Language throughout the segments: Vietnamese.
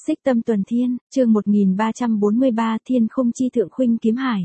Xích Tâm Tuần Thiên, chương 1343 Thiên Khung Chi Thượng Khuynh Kiếm Hải.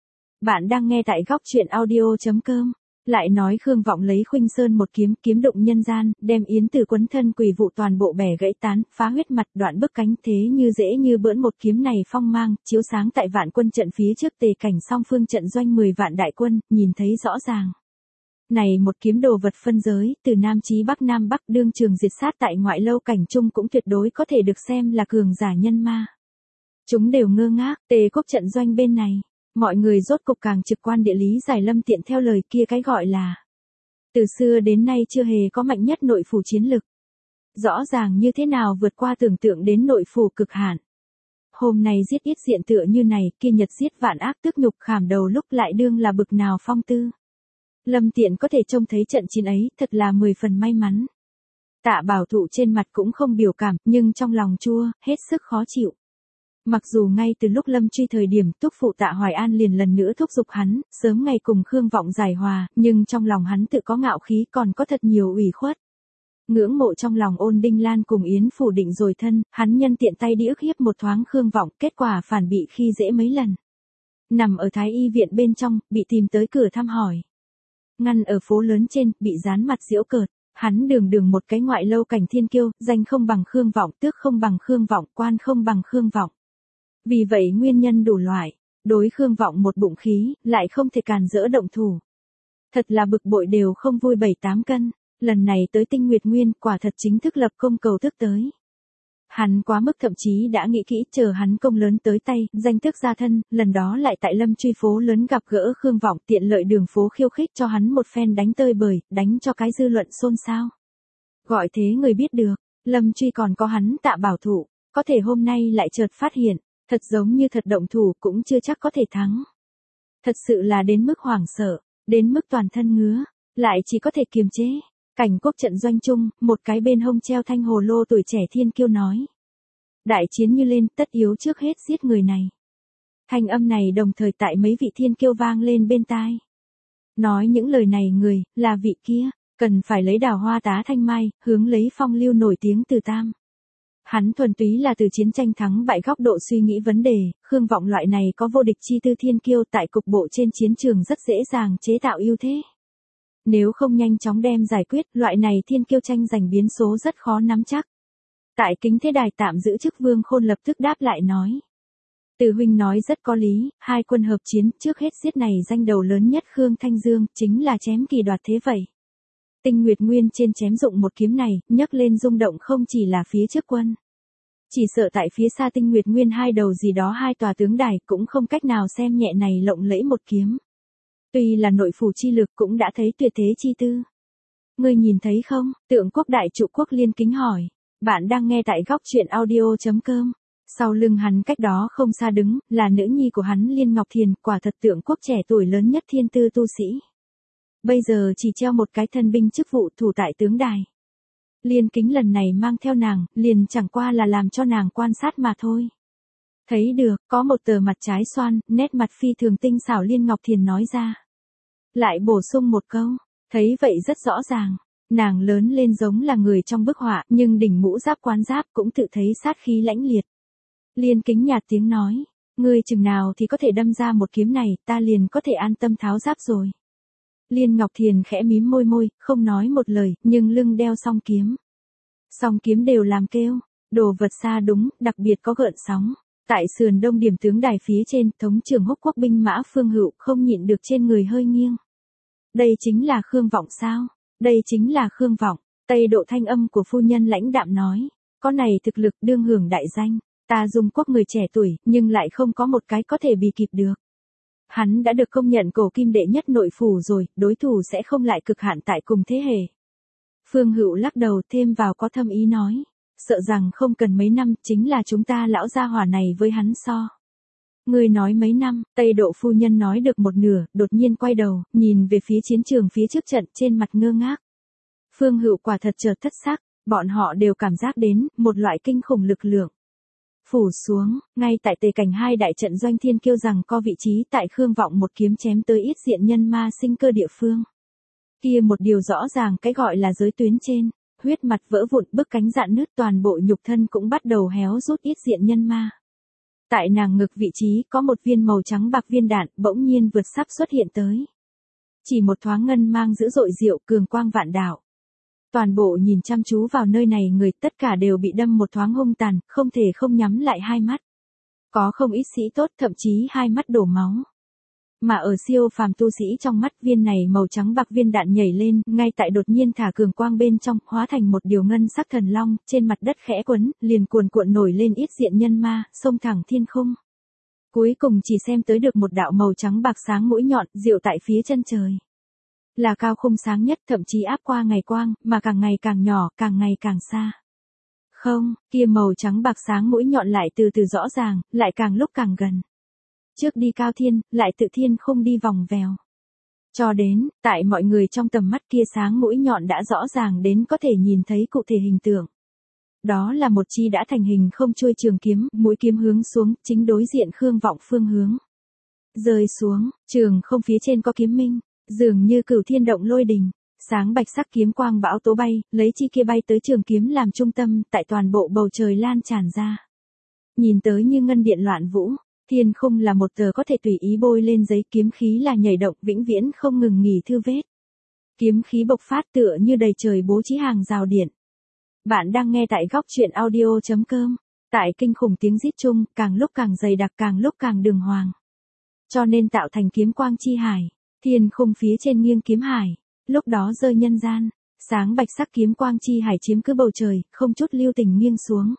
Bạn đang nghe tại góc truyện audio.com. Lại nói Khương Vọng lấy Khuynh Sơn một kiếm, kiếm động nhân gian, đem yến tử quấn thân quỷ vụ toàn bộ bẻ gãy tán, phá huyết mặt, đoạn bức cánh, thế như dễ như bỡn. Một kiếm này phong mang, chiếu sáng tại vạn quân trận phía trước, tề cảnh song phương trận doanh 10 vạn đại quân, nhìn thấy rõ ràng. Này một kiếm đồ vật phân giới, từ Nam chí Bắc, Nam Bắc đương trường diệt sát tại ngoại lâu cảnh trung, cũng tuyệt đối có thể được xem là cường giả nhân ma. Chúng đều ngơ ngác, tề quốc trận doanh bên này, mọi người rốt cục càng trực quan địa lý giải Lâm Tiện theo lời kia, cái gọi là từ xưa đến nay chưa hề có mạnh nhất nội phủ chiến lực. Rõ ràng như thế nào vượt qua tưởng tượng đến nội phủ cực hạn. Hôm nay giết ít diện tựa như này, kia nhật giết vạn ác tước nhục khảm đầu, lúc lại đương là bực nào phong tư. Lâm Tiện có thể trông thấy trận chiến ấy, thật là 10 phần may mắn. Tạ Bảo Thụ trên mặt cũng không biểu cảm, nhưng trong lòng chua, hết sức khó chịu. Mặc dù ngay từ lúc Lâm truy thời điểm, thúc phụ Tạ Hoài An liền lần nữa thúc giục hắn, sớm ngày cùng Khương Vọng giải hòa, nhưng trong lòng hắn tự có ngạo khí, còn có thật nhiều ủy khuất. Ngưỡng mộ trong lòng Ôn Đinh Lan cùng Yến phủ định rồi thân, hắn nhân tiện tay đi ức hiếp một thoáng Khương Vọng, kết quả phản bị khi dễ mấy lần. Nằm ở Thái Y viện bên trong, bị tìm tới cửa thăm hỏi. Ngăn ở phố lớn trên, bị dán mặt giễu cợt, hắn đường một cái ngoại lâu cảnh thiên kiêu, danh không bằng Khương Vọng, tước không bằng Khương Vọng, quan không bằng Khương Vọng. Vì vậy nguyên nhân đủ loại, đối Khương Vọng một bụng khí, lại không thể càn rỡ động thủ. Thật là bực bội đều không vui 7-8 cân, lần này tới Tinh Nguyệt Nguyên, quả thật chính thức lập công cầu thức tới. Hắn quá mức, thậm chí đã nghĩ kỹ, chờ hắn công lớn tới tay, danh thức ra thân, lần đó lại tại Lâm truy phố lớn gặp gỡ Khương Vọng, tiện lợi đường phố khiêu khích cho hắn một phen đánh tơi bời, đánh cho cái dư luận xôn xao. Gọi thế người biết được, Lâm truy còn có hắn Tạ Bảo Thụ, có thể hôm nay lại chợt phát hiện, thật giống như thật động thủ cũng chưa chắc có thể thắng. Thật sự là đến mức hoảng sợ, đến mức toàn thân ngứa, lại chỉ có thể kiềm chế. Cảnh quốc trận doanh chung, một cái bên hông treo thanh hồ lô tuổi trẻ thiên kiêu nói. Đại chiến như lên, tất yếu trước hết giết người này. Thanh âm này đồng thời tại mấy vị thiên kiêu vang lên bên tai. Nói những lời này người, là vị kia, cần phải lấy đào hoa tá thanh mai, hướng lấy phong lưu nổi tiếng Từ Tam. Hắn thuần túy là từ chiến tranh thắng bại góc độ suy nghĩ vấn đề, Khương Vọng loại này có vô địch chi tư thiên kiêu tại cục bộ trên chiến trường rất dễ dàng chế tạo ưu thế. Nếu không nhanh chóng đem giải quyết, loại này thiên kiêu tranh giành biến số rất khó nắm chắc. Tại Kính Thế Đài tạm giữ chức Vương Khôn lập tức đáp lại nói. Từ huynh nói rất có lý, hai quân hợp chiến, trước hết giết này danh đầu lớn nhất Khương Thanh Dương, chính là chém kỳ đoạt thế vậy. Tinh Nguyệt Nguyên trên chém dụng một kiếm này, nhấc lên rung động không chỉ là phía trước quân. Chỉ sợ tại phía xa Tinh Nguyệt Nguyên hai đầu gì đó hai tòa tướng đài, cũng không cách nào xem nhẹ này lộng lẫy một kiếm. Tuy là nội phủ chi lực cũng đã thấy tuyệt thế chi tư. Ngươi nhìn thấy không? Tượng quốc đại trụ quốc Liên Kính hỏi. Bạn đang nghe tại góc truyện audio.com. Sau lưng hắn cách đó không xa đứng, là nữ nhi của hắn Liên Ngọc Thiền, quả thật tượng quốc trẻ tuổi lớn nhất thiên tư tu sĩ. Bây giờ chỉ treo một cái thân binh chức vụ thủ tại tướng đài. Liên Kính lần này mang theo nàng, liền chẳng qua là làm cho nàng quan sát mà thôi. Thấy được, có một tờ mặt trái xoan, nét mặt phi thường tinh xảo, Liên Ngọc Thiền nói ra. Lại bổ sung một câu, thấy vậy rất rõ ràng, nàng lớn lên giống là người trong bức họa, nhưng đỉnh mũ giáp quán giáp cũng tự thấy sát khí lãnh liệt. Liên Kính nhạt tiếng nói, ngươi chừng nào thì có thể đâm ra một kiếm này, ta liền có thể an tâm tháo giáp rồi. Liên Ngọc Thiền khẽ mím môi, không nói một lời, nhưng lưng đeo song kiếm. Song kiếm đều làm kêu, đồ vật xa đúng, đặc biệt có gợn sóng. Tại sườn đông điểm tướng đài phía trên, thống trưởng Húc Quốc binh mã Phương Hựu không nhịn được trên người hơi nghiêng. Đây chính là Khương Vọng sao? Đây chính là Khương Vọng. Tây độ thanh âm của phu nhân lãnh đạm nói. Có này thực lực đương hưởng đại danh. Ta Dung Quốc người trẻ tuổi, nhưng lại không có một cái có thể bì kịp được. Hắn đã được công nhận cổ kim đệ nhất nội phủ rồi, đối thủ sẽ không lại cực hạn tại cùng thế hệ. Phương Hựu lắc đầu thêm vào có thâm ý nói. Sợ rằng không cần mấy năm, chính là chúng ta lão gia hỏa này với hắn so. Ngươi nói mấy năm, Tây độ phu nhân nói được một nửa, đột nhiên quay đầu, nhìn về phía chiến trường phía trước trận, trên mặt ngơ ngác. Phương Hựu quả thật chợt thất sắc, bọn họ đều cảm giác đến, một loại kinh khủng lực lượng. Phủ xuống, ngay tại tề cảnh hai đại trận doanh thiên kiêu rằng có vị trí tại Khương Vọng một kiếm chém tới ít diện nhân ma sinh cơ địa phương. Kia một điều rõ ràng cái gọi là giới tuyến trên. huyết mặt vỡ vụn, bức cánh rạn nứt, toàn bộ nhục thân cũng bắt đầu héo rút ít diện nhân ma. Tại nàng ngực vị trí có một viên màu trắng bạc viên đạn, bỗng nhiên vượt sắp xuất hiện tới. Chỉ một thoáng ngân mang dữ dội diệu, cường quang vạn đạo. Toàn bộ nhìn chăm chú vào nơi này người tất cả đều bị đâm một thoáng hung tàn, không thể không nhắm lại hai mắt. Có không ít sĩ tốt thậm chí hai mắt đổ máu. Mà ở siêu phàm tu sĩ trong mắt viên này màu trắng bạc viên đạn nhảy lên, ngay tại đột nhiên thả cường quang bên trong, hóa thành một điều ngân sắc thần long, trên mặt đất khẽ quấn, liền cuồn cuộn nổi lên ít diện nhân ma, xông thẳng thiên khung. Cuối cùng chỉ xem tới được một đạo màu trắng bạc sáng mũi nhọn, diệu tại phía chân trời. Là cao khung sáng nhất, thậm chí áp qua ngày quang, mà càng ngày càng nhỏ, càng ngày càng xa. Không, kia màu trắng bạc sáng mũi nhọn lại từ từ rõ ràng, lại càng lúc càng gần. Trước đi cao thiên, lại tự thiên không đi vòng vèo. Cho đến, tại mọi người trong tầm mắt kia sáng mũi nhọn đã rõ ràng đến có thể nhìn thấy cụ thể hình tượng. Đó là một chi đã thành hình không chuôi trường kiếm, mũi kiếm hướng xuống, chính đối diện Khương Vọng phương hướng. Rơi xuống, trường không phía trên có kiếm minh, dường như cửu thiên động lôi đình, sáng bạch sắc kiếm quang bão tố bay, lấy chi kia bay tới trường kiếm làm trung tâm, tại toàn bộ bầu trời lan tràn ra. Nhìn tới như ngân điện loạn vũ. Thiên khung là một tờ có thể tùy ý bôi lên giấy, kiếm khí là nhảy động vĩnh viễn không ngừng nghỉ thư vết. Kiếm khí bộc phát tựa như đầy trời bố trí hàng rào điện. Bạn đang nghe tại góc truyện audio.com. Tại kinh khủng tiếng rít chung, càng lúc càng dày đặc, càng lúc càng đường hoàng. Cho nên tạo thành kiếm quang chi hải, thiên khung phía trên nghiêng kiếm hải, lúc đó rơi nhân gian, sáng bạch sắc kiếm quang chi hải chiếm cứ bầu trời, không chút lưu tình nghiêng xuống.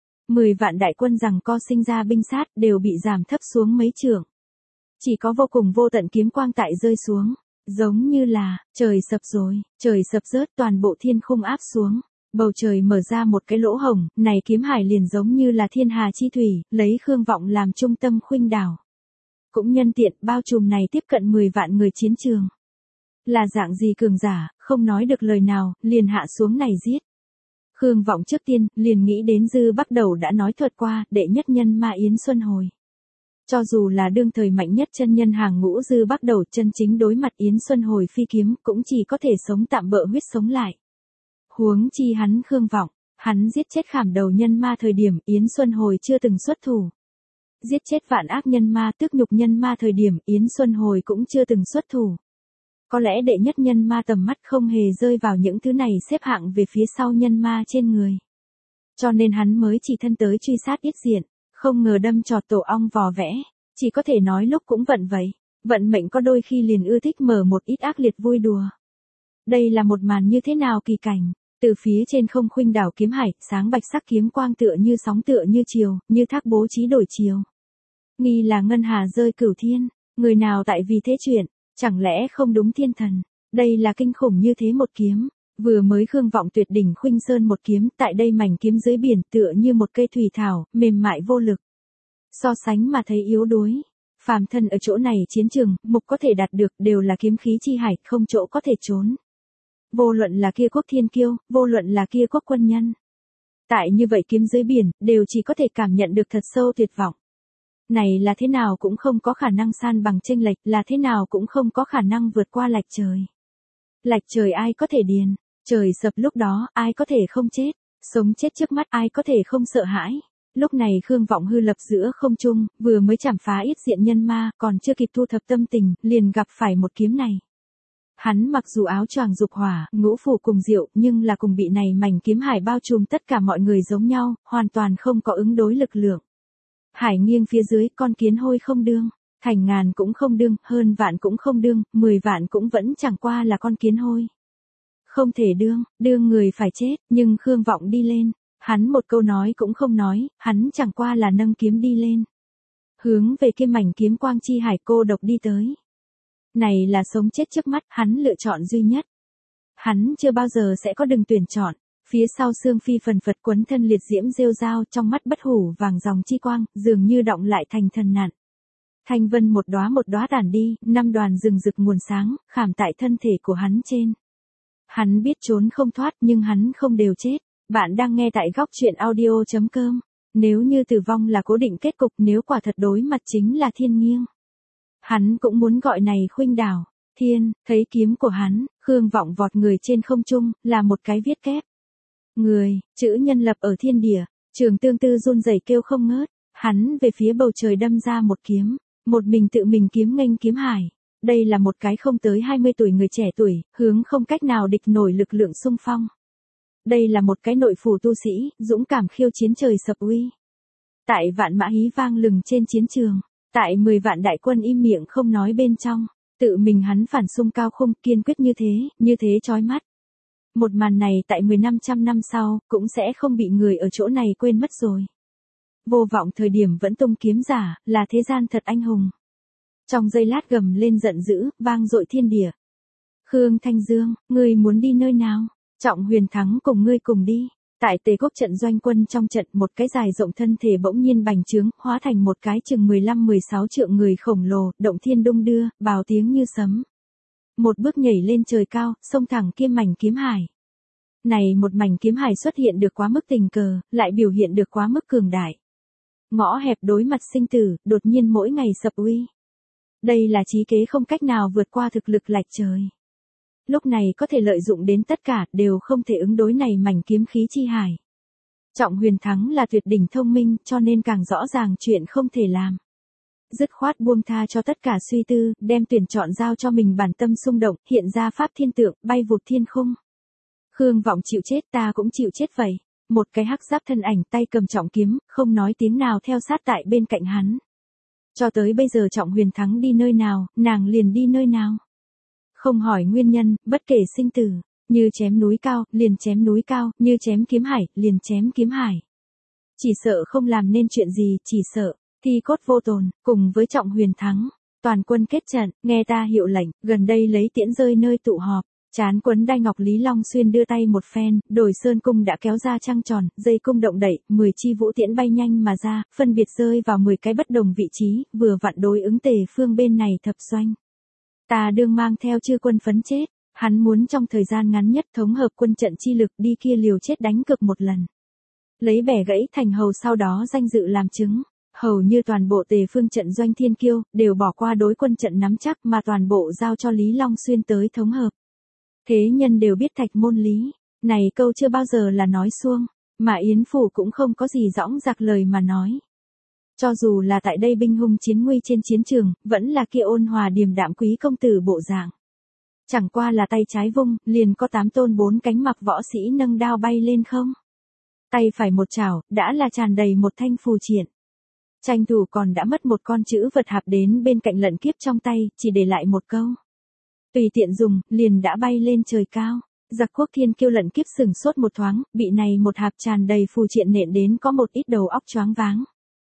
10 vạn đại quân rằng co sinh ra binh sát đều bị giảm thấp xuống mấy trượng. Chỉ có vô cùng vô tận kiếm quang tại rơi xuống, giống như là, trời sập rồi, trời sập rớt, toàn bộ thiên khung áp xuống. Bầu trời mở ra một cái lỗ hổng, này kiếm hải liền giống như là thiên hà chi thủy, lấy Khương Vọng làm trung tâm khuynh đảo. Cũng nhân tiện bao trùm này tiếp cận 10 vạn người chiến trường. Là dạng gì cường giả, không nói được lời nào, liền hạ xuống này giết. Khương Vọng trước tiên, liền nghĩ đến Dư Bắc Đầu đã nói thuật qua, đệ nhất nhân ma Yến Xuân Hồi. Cho dù là đương thời mạnh nhất chân nhân hàng ngũ Dư Bắc Đầu chân chính đối mặt Yến Xuân Hồi phi kiếm, cũng chỉ có thể sống tạm bợ huyết sống lại. Huống chi hắn Khương Vọng, hắn giết chết khảm đầu nhân ma thời điểm Yến Xuân Hồi chưa từng xuất thủ. Giết chết vạn ác nhân ma tước nhục nhân ma thời điểm Yến Xuân Hồi cũng chưa từng xuất thủ. Có lẽ đệ nhất nhân ma tầm mắt không hề rơi vào những thứ này xếp hạng về phía sau nhân ma trên người. Cho nên hắn mới chỉ thân tới truy sát yết diện, không ngờ đâm trọt tổ ong vò vẽ, chỉ có thể nói lúc cũng vận vậy, vận mệnh có đôi khi liền ưa thích mở một ít ác liệt vui đùa. Đây là một màn như thế nào kỳ cảnh, từ phía trên không khuynh đảo kiếm hải, sáng bạch sắc kiếm quang tựa như sóng tựa như chiều, như thác bố trí đổi chiều. Nghi là ngân hà rơi cửu thiên, người nào tại vì thế chuyện. Chẳng lẽ không đúng thiên thần, đây là kinh khủng như thế một kiếm, vừa mới Khương Vọng tuyệt đỉnh khuynh sơn một kiếm, tại đây mảnh kiếm dưới biển tựa như một cây thủy thảo, mềm mại vô lực. So sánh mà thấy yếu đuối, phàm thân ở chỗ này chiến trường, mục có thể đạt được đều là kiếm khí chi hải, không chỗ có thể trốn. Vô luận là kia quốc thiên kiêu, vô luận là kia quốc quân nhân. Tại như vậy kiếm dưới biển, đều chỉ có thể cảm nhận được thật sâu tuyệt vọng. Này là thế nào cũng không có khả năng san bằng chênh lệch, là thế nào cũng không có khả năng vượt qua lệch trời. Lệch trời ai có thể điền, trời sập lúc đó, ai có thể không chết, sống chết trước mắt ai có thể không sợ hãi. Lúc này Khương Vọng hư lập giữa không trung, vừa mới chảm phá yết diện nhân ma, còn chưa kịp thu thập tâm tình, liền gặp phải một kiếm này. Hắn mặc dù áo choàng dục hỏa, ngũ phủ cùng diệu, nhưng là cùng bị này mảnh kiếm hải bao trùm tất cả mọi người giống nhau, hoàn toàn không có ứng đối lực lượng. Hải nghiêng phía dưới, con kiến hôi không đương, thành ngàn cũng không đương, hơn vạn cũng không đương, 10 vạn cũng vẫn chẳng qua là con kiến hôi. Không thể đương người phải chết, nhưng Khương Vọng đi lên, hắn một câu nói cũng không nói, hắn chẳng qua là nâng kiếm đi lên. Hướng về kia mảnh kiếm quang chi hải cô độc đi tới. Này là sống chết trước mắt, hắn lựa chọn duy nhất. Hắn chưa bao giờ sẽ có đừng tuyển chọn. Phía sau xương phi phần phật quấn thân liệt diễm rêu rao, trong mắt bất hủ vàng dòng chi quang, dường như động lại thành thần nạn. Thanh vân một đóa tản đi, 5 đoàn rừng rực nguồn sáng, khảm tại thân thể của hắn trên. Hắn biết trốn không thoát nhưng hắn không đều chết. Bạn đang nghe tại góc truyện audio.com. Nếu như tử vong là cố định kết cục, nếu quả thật đối mặt chính là thiên nghiêng. Hắn cũng muốn gọi này khuynh đảo. Thiên, thấy kiếm của hắn, Khương Vọng vọt người trên không trung, là một cái viết kép. Người, chữ nhân lập ở thiên địa, Trường Tương Tư run rẩy kêu không ngớt, hắn về phía bầu trời đâm ra một kiếm, một mình tự mình kiếm nghênh kiếm hải. Đây là một cái không tới 20 tuổi người trẻ tuổi, hướng không cách nào địch nổi lực lượng xung phong. Đây là một cái nội phủ tu sĩ, dũng cảm khiêu chiến trời sập uy. Tại vạn mã hí vang lừng trên chiến trường, tại 10 vạn đại quân im miệng không nói bên trong, tự mình hắn phản xung cao khung kiên quyết như thế chói mắt. Một màn này tại 1500 năm sau, cũng sẽ không bị người ở chỗ này quên mất rồi. Vô vọng thời điểm vẫn tung kiếm giả, là thế gian thật anh hùng. Trong giây lát gầm lên giận dữ, vang dội thiên địa. Khương Thanh Dương, ngươi muốn đi nơi nào? Trọng Huyền Thắng cùng ngươi cùng đi. Tại Tề Quốc trận doanh quân trong trận, một cái dài rộng thân thể bỗng nhiên bành trướng, hóa thành một cái chừng 15-16 trượng người khổng lồ, động thiên đung đưa, bào tiếng như sấm. Một bước nhảy lên trời cao, xông thẳng kia mảnh kiếm hải. Này một mảnh kiếm hải xuất hiện được quá mức tình cờ, lại biểu hiện được quá mức cường đại. Ngõ hẹp đối mặt sinh tử, đột nhiên mỗi ngày sập uy. Đây là trí kế không cách nào vượt qua thực lực lệch trời. Lúc này có thể lợi dụng đến tất cả, đều không thể ứng đối này mảnh kiếm khí chi hải. Trọng Huyền Thắng là tuyệt đỉnh thông minh, cho nên càng rõ ràng chuyện không thể làm. Dứt khoát buông tha cho tất cả suy tư, đem tuyển chọn giao cho mình bản tâm xung động, hiện ra pháp thiên tượng, bay vụt thiên khung. Khương Vọng chịu chết, ta cũng chịu chết vậy. Một cái hắc giáp thân ảnh tay cầm trọng kiếm, không nói tiếng nào theo sát tại bên cạnh hắn. Cho tới bây giờ Trọng Huyền Thắng đi nơi nào, nàng liền đi nơi nào. Không hỏi nguyên nhân, bất kể sinh tử, như chém núi cao, liền chém núi cao, như chém kiếm hải, liền chém kiếm hải. Chỉ sợ không làm nên chuyện gì, chỉ sợ, thi cốt vô tồn, cùng với Trọng Huyền Thắng. Toàn quân kết trận, nghe ta hiệu lệnh, gần đây lấy tiễn rơi nơi tụ họp. Chán quấn đai ngọc Lý Long Xuyên đưa tay một phen, đồi sơn cung đã kéo ra trăng tròn, dây cung động đẩy, 10 chi vũ tiễn bay nhanh mà ra, phân biệt rơi vào 10 cái bất đồng vị trí, vừa vặn đối ứng Tề Phương bên này thập doanh. Ta đương mang theo chư quân phấn chết, hắn muốn trong thời gian ngắn nhất thống hợp quân trận chi lực đi kia liều chết đánh cực một lần. Lấy bẻ gãy thành hầu sau đó danh dự làm chứng, hầu như toàn bộ Tề Phương trận doanh thiên kiêu, đều bỏ qua đối quân trận nắm chắc mà toàn bộ giao cho Lý Long Xuyên tới thống hợp. Thế nhân đều biết thạch môn lý, này câu chưa bao giờ là nói suông, mà Yến Phủ cũng không có gì dõng dạc lời mà nói. Cho dù là tại đây binh hung chiến nguy trên chiến trường, vẫn là kia ôn hòa điềm đạm quý công tử bộ dạng. Chẳng qua là tay trái vung, liền có 8 tôn 4 cánh mặc võ sĩ nâng đao bay lên không. Tay phải một chảo, đã là tràn đầy một thanh phù triện. Tranh thủ còn đã mất một con chữ vật hạp đến bên cạnh lận kiếp trong tay, chỉ để lại một câu. Tùy tiện dùng, liền đã bay lên trời cao. Giặc quốc thiên kiêu lận kiếp sừng sốt một thoáng, bị này một hạp tràn đầy phù triện nện đến có một ít đầu óc choáng váng.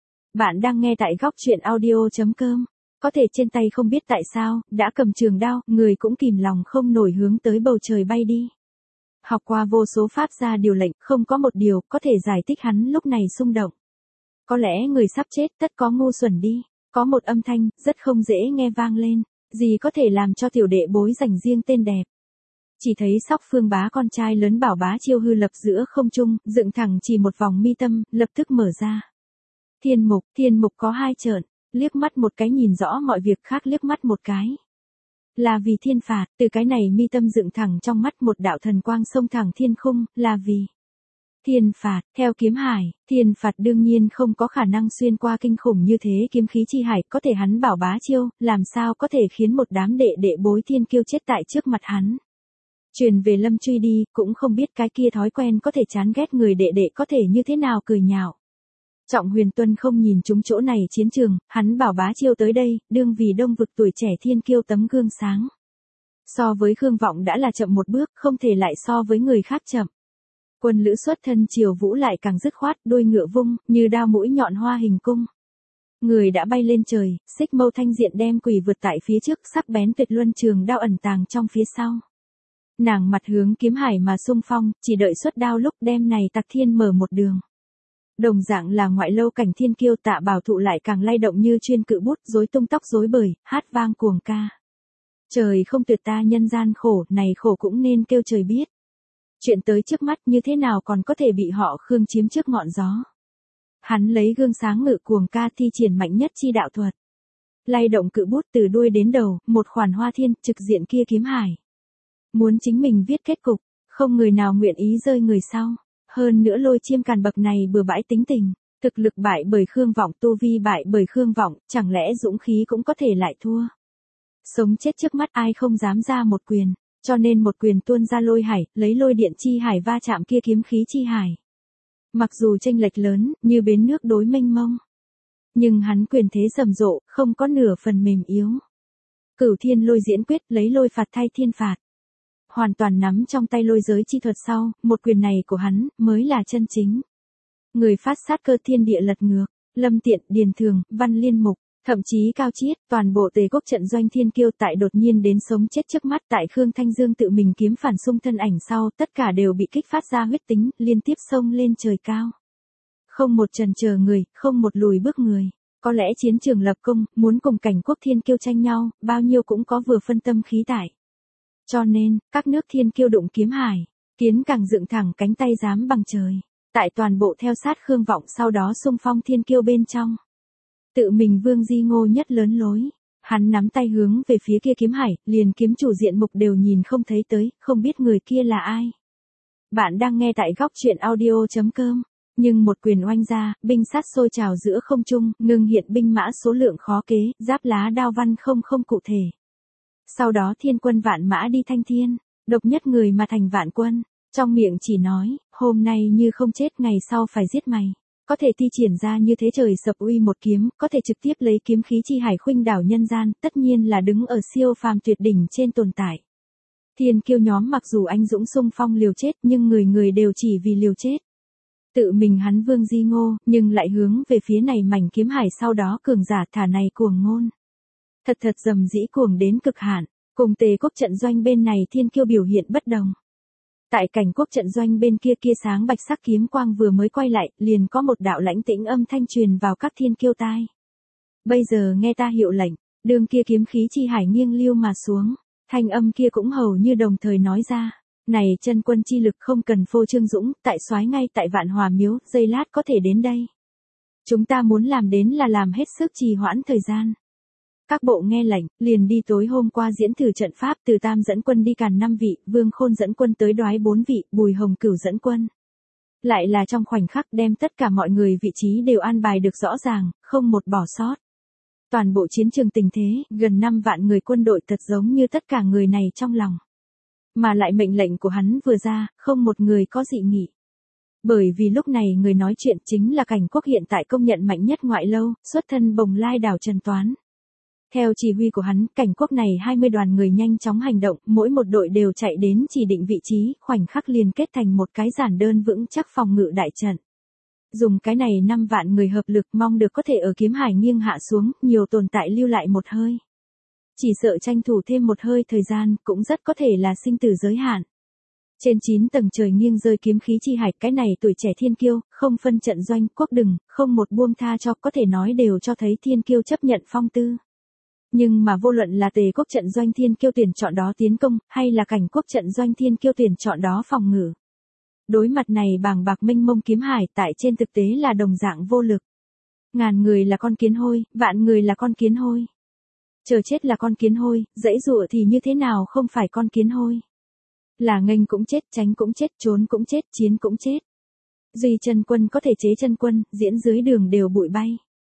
Bạn đang nghe tại góc truyện audio.com. Có thể trên tay không biết tại sao, đã cầm trường đao, người cũng kìm lòng không nổi hướng tới bầu trời bay đi. Học qua vô số pháp gia điều lệnh, không có một điều có thể giải thích hắn lúc này xung động. Có lẽ người sắp chết tất có ngu xuẩn đi. Có một âm thanh, rất không dễ nghe vang lên. Gì có thể làm cho tiểu đệ bối dành riêng tên đẹp. Chỉ thấy Sóc Phương Bá con trai lớn Bảo Bá Chiêu hư lập giữa không trung, dựng thẳng chỉ một vòng mi tâm, lập tức mở ra. Thiên mục có hai trợn, liếc mắt một cái nhìn rõ mọi việc khác liếc mắt một cái. Là vì thiên phạt, từ cái này mi tâm dựng thẳng trong mắt một đạo thần quang xông thẳng thiên khung, là vì thiên phạt, theo kiếm hải, thiên phạt đương nhiên không có khả năng xuyên qua kinh khủng như thế kiếm khí chi hải, có thể hắn Bảo Bá Chiêu, làm sao có thể khiến một đám đệ đệ bối thiên kiêu chết tại trước mặt hắn. Truyền về Lâm Truy đi, cũng không biết cái kia thói quen có thể chán ghét người đệ đệ có thể như thế nào cười nhạo. Trọng Huyền Tuân không nhìn chúng chỗ này chiến trường, hắn Bảo Bá Chiêu tới đây, đương vì đông vực tuổi trẻ thiên kiêu tấm gương sáng. So với Khương Vọng đã là chậm một bước, không thể lại so với người khác chậm. Quân lữ xuất thân Triều Vũ lại càng dứt khoát, đuôi ngựa vung, như đao mũi nhọn hoa hình cung. Người đã bay lên trời, xích mâu thanh diện đem quỷ vượt tại phía trước, sắc bén tuyệt luân trường đao ẩn tàng trong phía sau. Nàng mặt hướng kiếm hải mà xung phong, chỉ đợi xuất đao lúc đem này Tặc Thiên mở một đường. Đồng dạng là ngoại lâu cảnh thiên kiêu Tạ Bảo Thụ lại càng lay động như chuyên cự bút, rối tung tóc rối bời, hát vang cuồng ca. Trời không tuyệt ta nhân gian khổ, này khổ cũng nên kêu trời biết. Chuyện tới trước mắt như thế nào còn có thể bị họ Khương chiếm trước ngọn gió. Hắn lấy gương sáng ngự cuồng ca thi triển mạnh nhất chi đạo thuật. Lay động cự bút từ đuôi đến đầu, một khoản hoa thiên, trực diện kia kiếm hải. Muốn chính mình viết kết cục, không người nào nguyện ý rơi người sau. Hơn nữa Lôi Chiêm Càn bậc này bừa bãi tính tình, thực lực bại bởi Khương Vọng, tu vi bại bởi Khương Vọng, chẳng lẽ dũng khí cũng có thể lại thua. Sống chết trước mắt ai không dám ra một quyền, cho nên một quyền tuôn ra lôi hải, lấy lôi điện chi hải va chạm kia kiếm khí chi hải. Mặc dù chênh lệch lớn, như bến nước đối mênh mông, nhưng hắn quyền thế rầm rộ, không có nửa phần mềm yếu. Cửu Thiên Lôi Diễn Quyết, lấy lôi phạt thay thiên phạt. Hoàn toàn nắm trong tay lôi giới chi thuật sau, một quyền này của hắn, mới là chân chính. Người phát sát cơ thiên địa lật ngược, Lâm Tiện, Điền Thường, Văn Liên Mục, thậm chí Cao Chiết, toàn bộ Tề Quốc trận doanh thiên kiêu tại đột nhiên đến sống chết trước mắt tại Khương Thanh Dương tự mình kiếm phản xung thân ảnh sau, tất cả đều bị kích phát ra huyết tính, liên tiếp xông lên trời cao. Không một chần chờ người, không một lùi bước người. Có lẽ chiến trường lập công, muốn cùng cảnh quốc thiên kiêu tranh nhau, bao nhiêu cũng có vừa phân tâm khí tại. Cho nên, các nước thiên kiêu đụng kiếm hải, kiến càng dựng thẳng cánh tay dám bằng trời. Tại toàn bộ theo sát Khương Vọng sau đó xung phong thiên kiêu bên trong. Tự mình Vương Di Ngô nhất lớn lối. Hắn nắm tay hướng về phía kia kiếm hải, liền kiếm chủ diện mục đều nhìn không thấy tới, không biết người kia là ai. Bạn đang nghe tại góc truyện audio.com. Nhưng một quyền oanh ra, binh sát sôi trào giữa không trung, ngưng hiện binh mã số lượng khó kế, giáp lá đao văn không cụ thể. Sau đó thiên quân vạn mã đi thanh thiên, độc nhất người mà thành vạn quân, trong miệng chỉ nói, hôm nay như không chết ngày sau phải giết mày. Có thể thi triển ra như thế trời sập uy một kiếm, có thể trực tiếp lấy kiếm khí chi hải khuynh đảo nhân gian, tất nhiên là đứng ở siêu phàm tuyệt đỉnh trên tồn tại. Thiên kiêu nhóm mặc dù anh dũng xung phong liều chết nhưng người người đều chỉ vì liều chết. Tự mình hắn Vương Di Ngô, nhưng lại hướng về phía này mảnh kiếm hải sau đó cường giả thả này cuồng ngôn. Thật dầm dĩ cuồng đến cực hạn, cùng Tề Quốc trận doanh bên này thiên kiêu biểu hiện bất đồng. Tại cảnh quốc trận doanh bên kia sáng bạch sắc kiếm quang vừa mới quay lại, liền có một đạo lãnh tĩnh âm thanh truyền vào các thiên kiêu tai. Bây giờ nghe ta hiệu lệnh, đường kia kiếm khí chi hải nghiêng liêu mà xuống, thanh âm kia cũng hầu như đồng thời nói ra. Này chân quân chi lực không cần phô trương dũng, tại soái ngay tại Vạn Hòa Miếu, giây lát có thể đến đây. Chúng ta muốn làm đến là làm hết sức trì hoãn thời gian. Các bộ nghe lệnh, liền đi tối hôm qua diễn thử trận pháp, Từ Tam dẫn quân đi Càn 5 vị, Vương Khôn dẫn quân tới Đoái 4 vị, Bùi Hồng Cửu dẫn quân. Lại là trong khoảnh khắc đem tất cả mọi người vị trí đều an bài được rõ ràng, không một bỏ sót. Toàn bộ chiến trường tình thế, gần 5 vạn người quân đội thật giống như tất cả người này trong lòng. Mà lại mệnh lệnh của hắn vừa ra, không một người có dị nghị. Bởi vì lúc này người nói chuyện chính là cảnh quốc hiện tại công nhận mạnh nhất ngoại lâu, xuất thân Bồng Lai đảo Trần Toán. Theo chỉ huy của hắn, cảnh quốc này 20 đoàn người nhanh chóng hành động, mỗi một đội đều chạy đến chỉ định vị trí, khoảnh khắc liền kết thành một cái giản đơn vững chắc phòng ngự đại trận. Dùng cái này 5 vạn người hợp lực mong được có thể ở kiếm hải nghiêng hạ xuống, nhiều tồn tại lưu lại một hơi. Chỉ sợ tranh thủ thêm một hơi thời gian, cũng rất có thể là sinh tử giới hạn. Trên 9 tầng trời nghiêng rơi kiếm khí chi hải, cái này tuổi trẻ thiên kiêu, không phân trận doanh, quốc đừng, không một buông tha cho, có thể nói đều cho thấy thiên kiêu chấp nhận phong tư. Nhưng mà vô luận là Tề Quốc trận doanh thiên kiêu tuyển chọn đó tiến công, hay là cảnh quốc trận doanh thiên kiêu tuyển chọn đó phòng ngự. Đối mặt này bàng bạc mênh mông kiếm hải tại trên thực tế là đồng dạng vô lực. Ngàn người là con kiến hôi, vạn người là con kiến hôi. Chờ chết là con kiến hôi, dãy dụa thì như thế nào không phải con kiến hôi. Là nghênh cũng chết, tránh cũng chết, trốn cũng chết, chiến cũng chết. Duy chân quân có thể chế chân quân, diễn dưới đường đều bụi bay.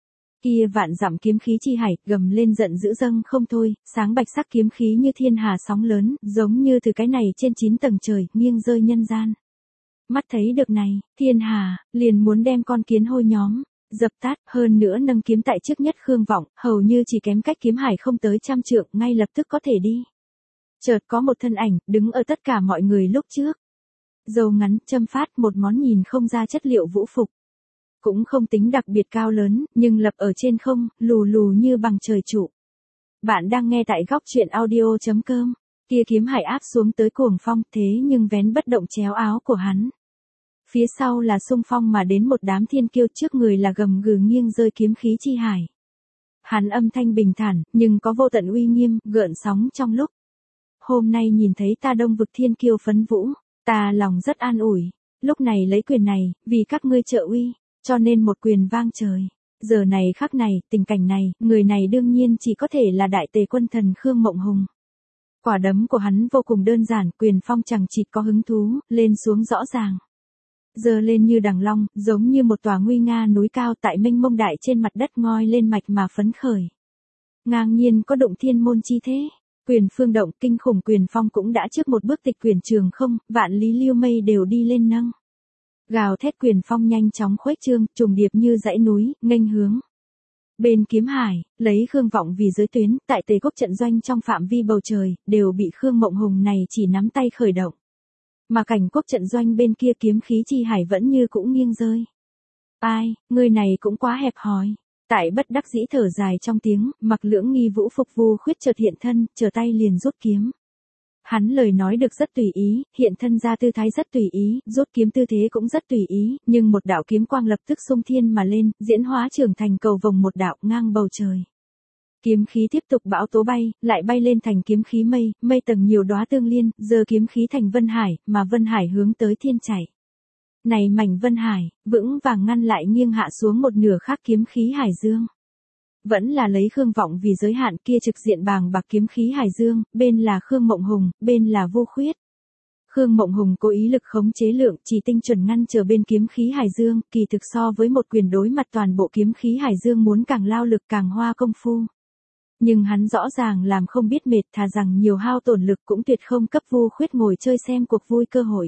Kia vạn dặm kiếm khí chi hải, gầm lên giận dữ dâng không thôi, sáng bạch sắc kiếm khí như thiên hà sóng lớn, giống như từ cái này trên 9 tầng trời, nghiêng rơi nhân gian. Mắt thấy được này, thiên hà, liền muốn đem con kiến hôi nhóm dập tắt, hơn nữa nâng kiếm tại trước nhất Khương Vọng, hầu như chỉ kém cách kiếm hải không tới 100 trượng, ngay lập tức có thể đi. Chợt có một thân ảnh, đứng ở tất cả mọi người lúc trước. Dầu ngắn, châm phát, một món nhìn không ra chất liệu vũ phục. Cũng không tính đặc biệt cao lớn, nhưng lập ở trên không, lù lù như bằng trời trụ. Bạn đang nghe tại góc truyện audio.com. Kia kiếm hải áp xuống tới cuồng phong, thế nhưng vén bất động chéo áo của hắn. Phía sau là xung phong mà đến một đám thiên kiêu, trước người là gầm gừ nghiêng rơi kiếm khí chi hải. Hắn âm thanh bình thản, nhưng có vô tận uy nghiêm, gợn sóng trong lúc. Hôm nay nhìn thấy ta đông vực thiên kiêu phấn vũ, ta lòng rất an ủi. Lúc này lấy quyền này, vì các ngươi trợ uy, cho nên một quyền vang trời. Giờ này khắc này, tình cảnh này, người này đương nhiên chỉ có thể là đại tề quân thần Khương Mộng Hùng. Quả đấm của hắn vô cùng đơn giản, quyền phong chẳng chịt có hứng thú, lên xuống rõ ràng. giơ lên như đằng long, giống như một tòa nguy nga núi cao tại mênh mông đại trên mặt đất ngoi lên mạch mà phấn khởi. Ngang nhiên có động thiên môn chi thế, quyền phương động kinh khủng quyền phong cũng đã trước một bước tịch quyền trường không, vạn lý lưu mây đều đi lên nâng. Gào thét quyền phong nhanh chóng khuếch trương, trùng điệp như dãy núi, nghênh hướng. Bên kiếm hải, lấy Khương Vọng vì giới tuyến, tại Tề Quốc trận doanh trong phạm vi bầu trời, đều bị Khương Mộng Hùng này chỉ nắm tay khởi động. Mà Cảnh Quốc trận doanh bên kia kiếm khí chi hải vẫn như cũng nghiêng rơi. Ai, người này cũng quá hẹp hòi. Tại bất đắc dĩ thở dài trong tiếng, Mặc Lưỡng Nghi Vũ Phục Vu Khuyết chợt hiện thân, trở tay liền rút kiếm. Hắn lời nói được rất tùy ý, hiện thân ra tư thái rất tùy ý, rút kiếm tư thế cũng rất tùy ý, nhưng một đạo kiếm quang lập tức xung thiên mà lên, diễn hóa trưởng thành cầu vồng một đạo ngang bầu trời. Kiếm khí tiếp tục bão tố bay, lại bay lên thành kiếm khí mây, mây tầng nhiều đóa tương liên, giờ kiếm khí thành vân hải, mà vân hải hướng tới thiên chảy. Này mảnh vân hải, vững vàng ngăn lại nghiêng hạ xuống một nửa khác kiếm khí hải dương. Vẫn là lấy Khương Vọng vì giới hạn, kia trực diện bàng bạc kiếm khí hải dương, bên là Khương Mộng Hùng, bên là Vô Khuyết. Khương Mộng Hùng cố ý lực khống chế lượng, chỉ tinh chuẩn ngăn trở bên kiếm khí hải dương, kỳ thực so với một quyền đối mặt toàn bộ kiếm khí hải dương muốn càng lao lực càng hoa công phu. Nhưng hắn rõ ràng làm không biết mệt, thà rằng nhiều hao tổn lực cũng tuyệt không cấp Vô Khuyết ngồi chơi xem cuộc vui cơ hội.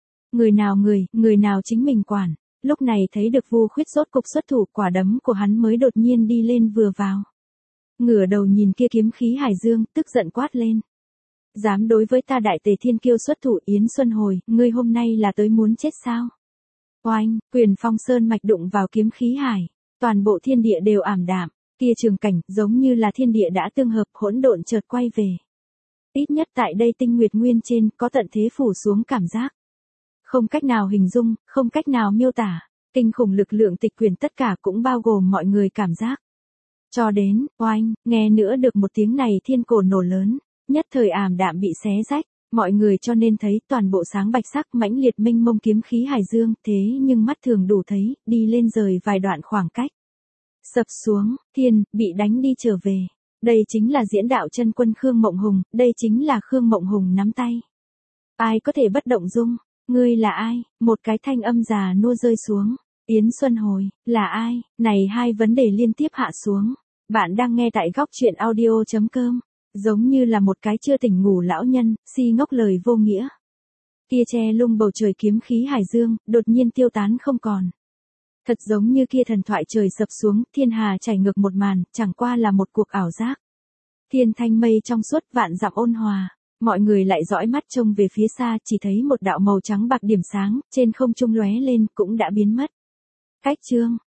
Người nào chính mình quản. Lúc này thấy được Vu Khuyết rốt cục xuất thủ, quả đấm của hắn mới đột nhiên đi lên vừa vào. Ngửa đầu nhìn kia kiếm khí hải dương, tức giận quát lên. Dám đối với ta Đại Tề Thiên Kiêu xuất thủ Yến Xuân Hồi, ngươi hôm nay là tới muốn chết sao? Oanh, quyền phong sơn mạch đụng vào kiếm khí hải. Toàn bộ thiên địa đều ảm đạm, kia trường cảnh giống như là thiên địa đã tương hợp, hỗn độn chợt quay về. Ít nhất tại đây tinh nguyệt nguyên trên có tận thế phủ xuống cảm giác. Không cách nào hình dung, không cách nào miêu tả, kinh khủng lực lượng tịch quyền tất cả cũng bao gồm mọi người cảm giác. Cho đến, oanh, nghe nữa được một tiếng này thiên cổ nổ lớn, nhất thời ảm đạm bị xé rách, mọi người cho nên thấy toàn bộ sáng bạch sắc mãnh liệt mênh mông kiếm khí hải dương, thế nhưng mắt thường đủ thấy, đi lên rời vài đoạn khoảng cách. Sập xuống, thiên, bị đánh đi trở về. Đây chính là diễn đạo chân quân Khương Mộng Hùng, đây chính là Khương Mộng Hùng nắm tay. Ai có thể bất động dung? Ngươi là ai? Một cái thanh âm già nua rơi xuống. Yến Xuân Hồi, là ai? Này hai vấn đề liên tiếp hạ xuống. Bạn đang nghe tại góc truyện audio.com. Giống như là một cái chưa tỉnh ngủ lão nhân, si ngốc lời vô nghĩa. Kia che lung bầu trời kiếm khí hải dương, đột nhiên tiêu tán không còn. Thật giống như kia thần thoại trời sập xuống, thiên hà chảy ngược một màn, chẳng qua là một cuộc ảo giác. Thiên thanh mây trong suốt vạn dặm ôn hòa. Mọi người lại dõi mắt trông về phía xa, chỉ thấy một đạo màu trắng bạc điểm sáng, trên không trung lóe lên, cũng đã biến mất. Cách chương.